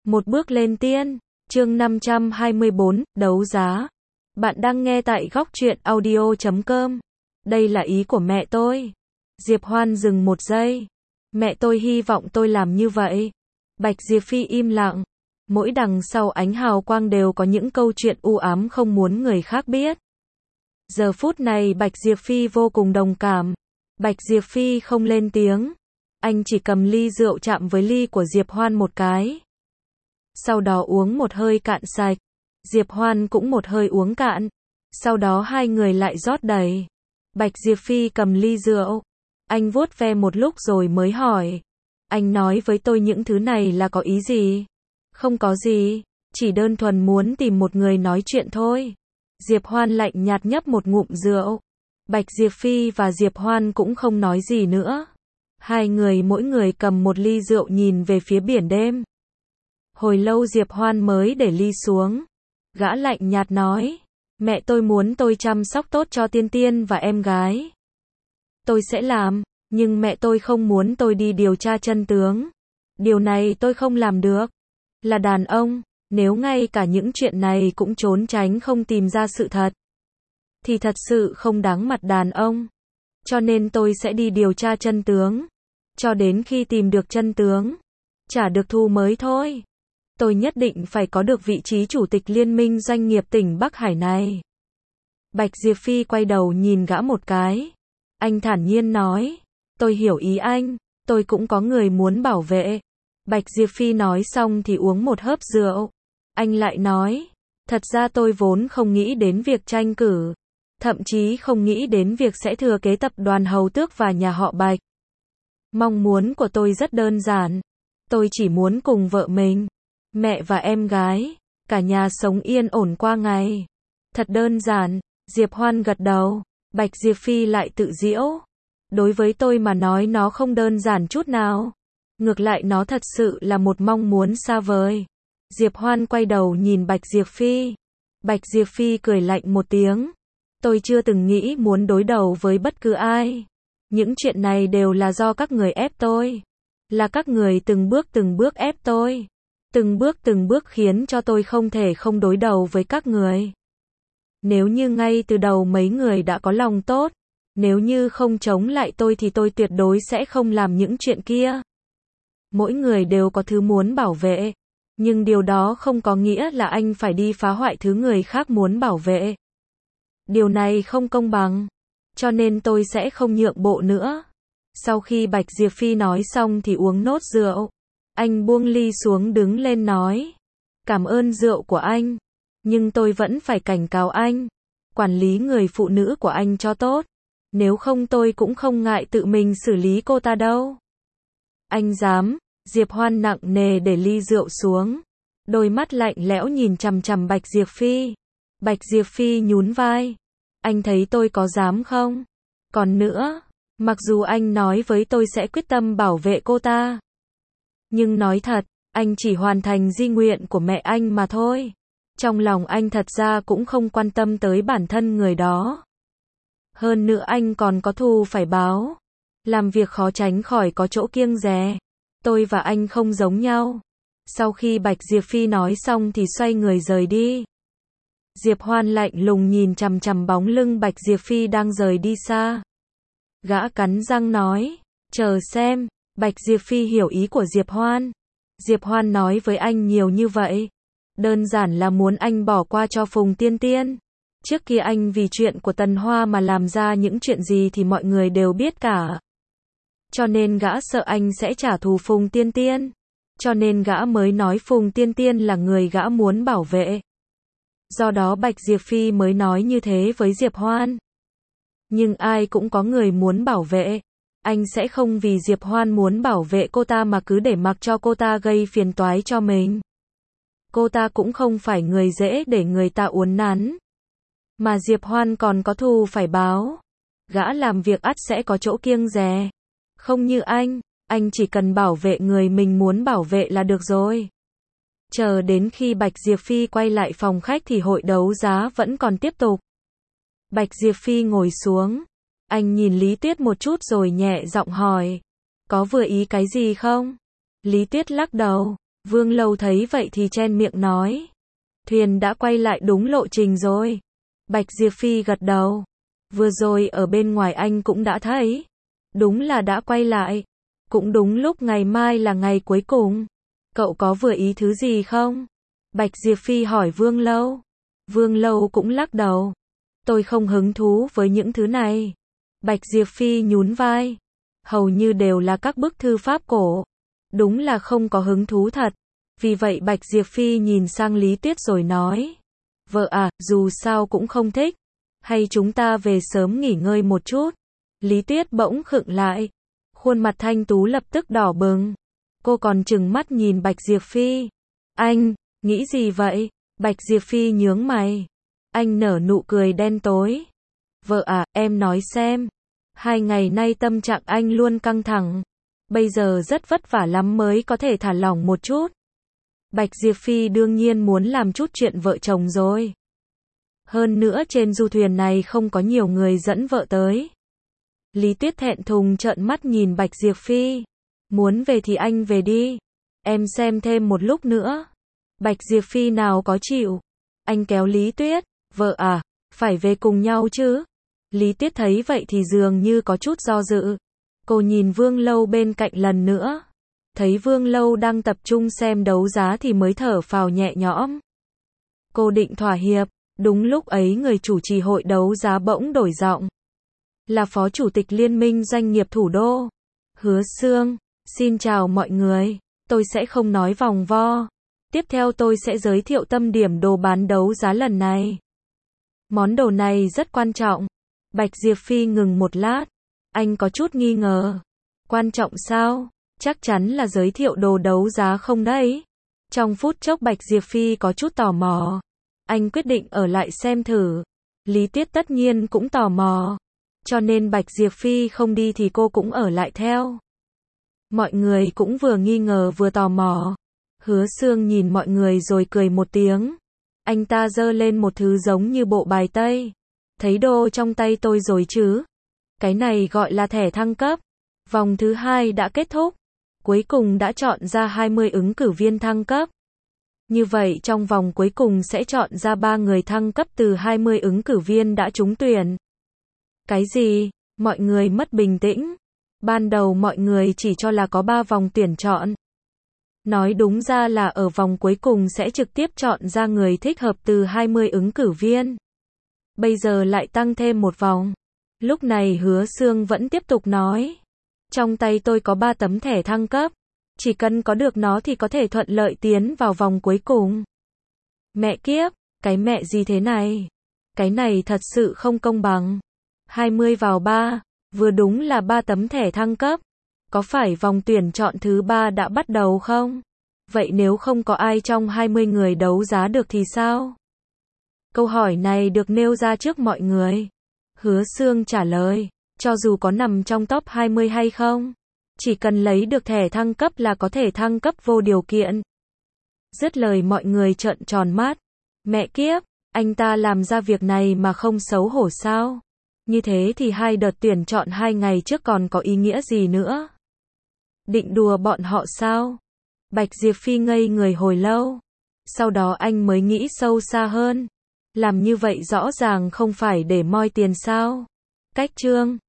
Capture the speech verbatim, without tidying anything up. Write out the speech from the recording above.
Một bước lên tiên, chương năm trăm hai mươi bốn, đấu giá. Bạn đang nghe tại góc truyện audio chấm com. Đây là ý của mẹ tôi. Diệp Hoan dừng một giây. Mẹ tôi hy vọng tôi làm như vậy. Bạch Diệp Phi im lặng. Mỗi đằng sau ánh hào quang đều có những câu chuyện u ám không muốn người khác biết. Giờ phút này Bạch Diệp Phi vô cùng đồng cảm. Bạch Diệp Phi không lên tiếng. Anh chỉ cầm ly rượu chạm với ly của Diệp Hoan một cái. Sau đó uống một hơi cạn sạch. Diệp Hoan cũng một hơi uống cạn. Sau đó hai người lại rót đầy. Bạch Diệp Phi cầm ly rượu. Anh vuốt ve một lúc rồi mới hỏi. Anh nói với tôi những thứ này là có ý gì? Không có gì. Chỉ đơn thuần muốn tìm một người nói chuyện thôi. Diệp Hoan lạnh nhạt nhấp một ngụm rượu. Bạch Diệp Phi và Diệp Hoan cũng không nói gì nữa. Hai người mỗi người cầm một ly rượu nhìn về phía biển đêm. Hồi lâu Diệp Hoan mới để ly xuống. Gã lạnh nhạt nói. Mẹ tôi muốn tôi chăm sóc tốt cho Tiên Tiên và em gái. Tôi sẽ làm, nhưng mẹ tôi không muốn tôi đi điều tra chân tướng. Điều này tôi không làm được. Là đàn ông, nếu ngay cả những chuyện này cũng trốn tránh không tìm ra sự thật, thì thật sự không đáng mặt đàn ông. Cho nên tôi sẽ đi điều tra chân tướng. Cho đến khi tìm được chân tướng, trả được thù mới thôi. Tôi nhất định phải có được vị trí chủ tịch liên minh doanh nghiệp tỉnh Bắc Hải này. Bạch Diệp Phi quay đầu nhìn gã một cái. Anh thản nhiên nói. Tôi hiểu ý anh, tôi cũng có người muốn bảo vệ. Bạch Diệp Phi nói xong thì uống một hớp rượu. Anh lại nói. Thật ra tôi vốn không nghĩ đến việc tranh cử. Thậm chí không nghĩ đến việc sẽ thừa kế tập đoàn Hầu Tước và nhà họ Bạch. Mong muốn của tôi rất đơn giản. Tôi chỉ muốn cùng vợ mình, mẹ và em gái, cả nhà sống yên ổn qua ngày. Thật đơn giản. Diệp Hoan gật đầu. Bạch Diệp Phi lại tự giễu. Đối với tôi mà nói nó không đơn giản chút nào. Ngược lại nó thật sự là một mong muốn xa vời. Diệp Hoan quay đầu nhìn Bạch Diệp Phi. Bạch Diệp Phi cười lạnh một tiếng. Tôi chưa từng nghĩ muốn đối đầu với bất cứ ai. Những chuyện này đều là do các người ép tôi. Là các người từng bước từng bước ép tôi. Từng bước từng bước khiến cho tôi không thể không đối đầu với các người. Nếu như ngay từ đầu mấy người đã có lòng tốt, nếu như không chống lại tôi thì tôi tuyệt đối sẽ không làm những chuyện kia. Mỗi người đều có thứ muốn bảo vệ, nhưng điều đó không có nghĩa là anh phải đi phá hoại thứ người khác muốn bảo vệ. Điều này không công bằng, cho nên tôi sẽ không nhượng bộ nữa. Sau khi Bạch Diệp Phi nói xong thì uống nốt rượu. Anh buông ly xuống đứng lên nói. Cảm ơn rượu của anh. Nhưng tôi vẫn phải cảnh cáo anh. Quản lý người phụ nữ của anh cho tốt. Nếu không tôi cũng không ngại tự mình xử lý cô ta đâu. Anh dám. Diệp Hoan nặng nề để ly rượu xuống. Đôi mắt lạnh lẽo nhìn chằm chằm Bạch Diệp Phi. Bạch Diệp Phi nhún vai. Anh thấy tôi có dám không? Còn nữa, mặc dù anh nói với tôi sẽ quyết tâm bảo vệ cô ta, nhưng nói thật, anh chỉ hoàn thành di nguyện của mẹ anh mà thôi. Trong lòng anh thật ra cũng không quan tâm tới bản thân người đó. Hơn nữa anh còn có thù phải báo. Làm việc khó tránh khỏi có chỗ kiêng dè. Tôi và anh không giống nhau. Sau khi Bạch Diệp Phi nói xong thì xoay người rời đi. Diệp Hoan lạnh lùng nhìn chằm chằm bóng lưng Bạch Diệp Phi đang rời đi xa. Gã cắn răng nói. Chờ xem. Bạch Diệp Phi hiểu ý của Diệp Hoan. Diệp Hoan nói với anh nhiều như vậy. Đơn giản là muốn anh bỏ qua cho Phùng Tiên Tiên. Trước kia anh vì chuyện của Tần Hoa mà làm ra những chuyện gì thì mọi người đều biết cả. Cho nên gã sợ anh sẽ trả thù Phùng Tiên Tiên. Cho nên gã mới nói Phùng Tiên Tiên là người gã muốn bảo vệ. Do đó Bạch Diệp Phi mới nói như thế với Diệp Hoan. Nhưng ai cũng có người muốn bảo vệ. Anh sẽ không vì Diệp Hoan muốn bảo vệ cô ta mà cứ để mặc cho cô ta gây phiền toái cho mình. Cô ta cũng không phải người dễ để người ta uốn nắn. Mà Diệp Hoan còn có thù phải báo. Gã làm việc ắt sẽ có chỗ kiêng dè. Không như anh, anh chỉ cần bảo vệ người mình muốn bảo vệ là được rồi. Chờ đến khi Bạch Diệp Phi quay lại phòng khách thì hội đấu giá vẫn còn tiếp tục. Bạch Diệp Phi ngồi xuống. Anh nhìn Lý Tuyết một chút rồi nhẹ giọng hỏi. Có vừa ý cái gì không? Lý Tuyết lắc đầu. Vương Lâu thấy vậy thì chen miệng nói. Thuyền đã quay lại đúng lộ trình rồi. Bạch Diệp Phi gật đầu. Vừa rồi ở bên ngoài anh cũng đã thấy. Đúng là đã quay lại. Cũng đúng lúc ngày mai là ngày cuối cùng. Cậu có vừa ý thứ gì không? Bạch Diệp Phi hỏi Vương Lâu. Vương Lâu cũng lắc đầu. Tôi không hứng thú với những thứ này. Bạch Diệp Phi nhún vai. Hầu như đều là các bức thư pháp cổ. Đúng là không có hứng thú thật. Vì vậy Bạch Diệp Phi nhìn sang Lý Tuyết rồi nói. Vợ à, dù sao cũng không thích. Hay chúng ta về sớm nghỉ ngơi một chút. Lý Tuyết bỗng khựng lại. Khuôn mặt thanh tú lập tức đỏ bừng. Cô còn trừng mắt nhìn Bạch Diệp Phi. Anh, nghĩ gì vậy? Bạch Diệp Phi nhướng mày. Anh nở nụ cười đen tối. Vợ à, em nói xem. Hai ngày nay tâm trạng anh luôn căng thẳng. Bây giờ rất vất vả lắm mới có thể thả lỏng một chút. Bạch Diệp Phi đương nhiên muốn làm chút chuyện vợ chồng rồi. Hơn nữa trên du thuyền này không có nhiều người dẫn vợ tới. Lý Tuyết thẹn thùng trợn mắt nhìn Bạch Diệp Phi. Muốn về thì anh về đi. Em xem thêm một lúc nữa. Bạch Diệp Phi nào có chịu. Anh kéo Lý Tuyết. Vợ à, phải về cùng nhau chứ. Lý Tuyết thấy vậy thì dường như có chút do dự. Cô nhìn Vương Lâu bên cạnh lần nữa. Thấy Vương Lâu đang tập trung xem đấu giá thì mới thở phào nhẹ nhõm. Cô định thỏa hiệp. Đúng lúc ấy người chủ trì hội đấu giá bỗng đổi giọng. Là Phó Chủ tịch Liên minh Doanh nghiệp Thủ đô. Hứa Sương. Xin chào mọi người. Tôi sẽ không nói vòng vo. Tiếp theo tôi sẽ giới thiệu tâm điểm đồ bán đấu giá lần này. Món đồ này rất quan trọng. Bạch Diệp Phi ngừng một lát. Anh có chút nghi ngờ. Quan trọng sao? Chắc chắn là giới thiệu đồ đấu giá không đấy? Trong phút chốc Bạch Diệp Phi có chút tò mò. Anh quyết định ở lại xem thử. Lý Tuyết tất nhiên cũng tò mò. Cho nên Bạch Diệp Phi không đi thì cô cũng ở lại theo. Mọi người cũng vừa nghi ngờ vừa tò mò. Hứa Sương nhìn mọi người rồi cười một tiếng. Anh ta giơ lên một thứ giống như bộ bài tây. Thấy đồ trong tay tôi rồi chứ? Cái này gọi là thẻ thăng cấp. Vòng thứ hai đã kết thúc. Cuối cùng đã chọn ra hai mươi ứng cử viên thăng cấp. Như vậy trong vòng cuối cùng sẽ chọn ra ba người thăng cấp từ hai mươi ứng cử viên đã trúng tuyển. Cái gì? Mọi người mất bình tĩnh. Ban đầu mọi người chỉ cho là có ba vòng tuyển chọn. Nói đúng ra là ở vòng cuối cùng sẽ trực tiếp chọn ra người thích hợp từ hai mươi ứng cử viên. Bây giờ lại tăng thêm một vòng. Lúc này Hứa Sương vẫn tiếp tục nói. Trong tay tôi có ba tấm thẻ thăng cấp. Chỉ cần có được nó thì có thể thuận lợi tiến vào vòng cuối cùng. Mẹ kiếp, cái mẹ gì thế này? Cái này thật sự không công bằng. hai mươi vào ba, vừa đúng là ba tấm thẻ thăng cấp. Có phải vòng tuyển chọn thứ ba đã bắt đầu không? Vậy nếu không có ai trong hai mươi người đấu giá được thì sao? Câu hỏi này được nêu ra trước mọi người. Hứa Sương trả lời, cho dù có nằm trong top hai mươi hay không, chỉ cần lấy được thẻ thăng cấp là có thể thăng cấp vô điều kiện. Dứt lời mọi người trợn tròn mắt. Mẹ kiếp, anh ta làm ra việc này mà không xấu hổ sao? Như thế thì hai đợt tuyển chọn hai ngày trước còn có ý nghĩa gì nữa? Định đùa bọn họ sao? Bạch Diệp Phi ngây người hồi lâu. Sau đó anh mới nghĩ sâu xa hơn. Làm như vậy rõ ràng không phải để moi tiền sao? Cách chương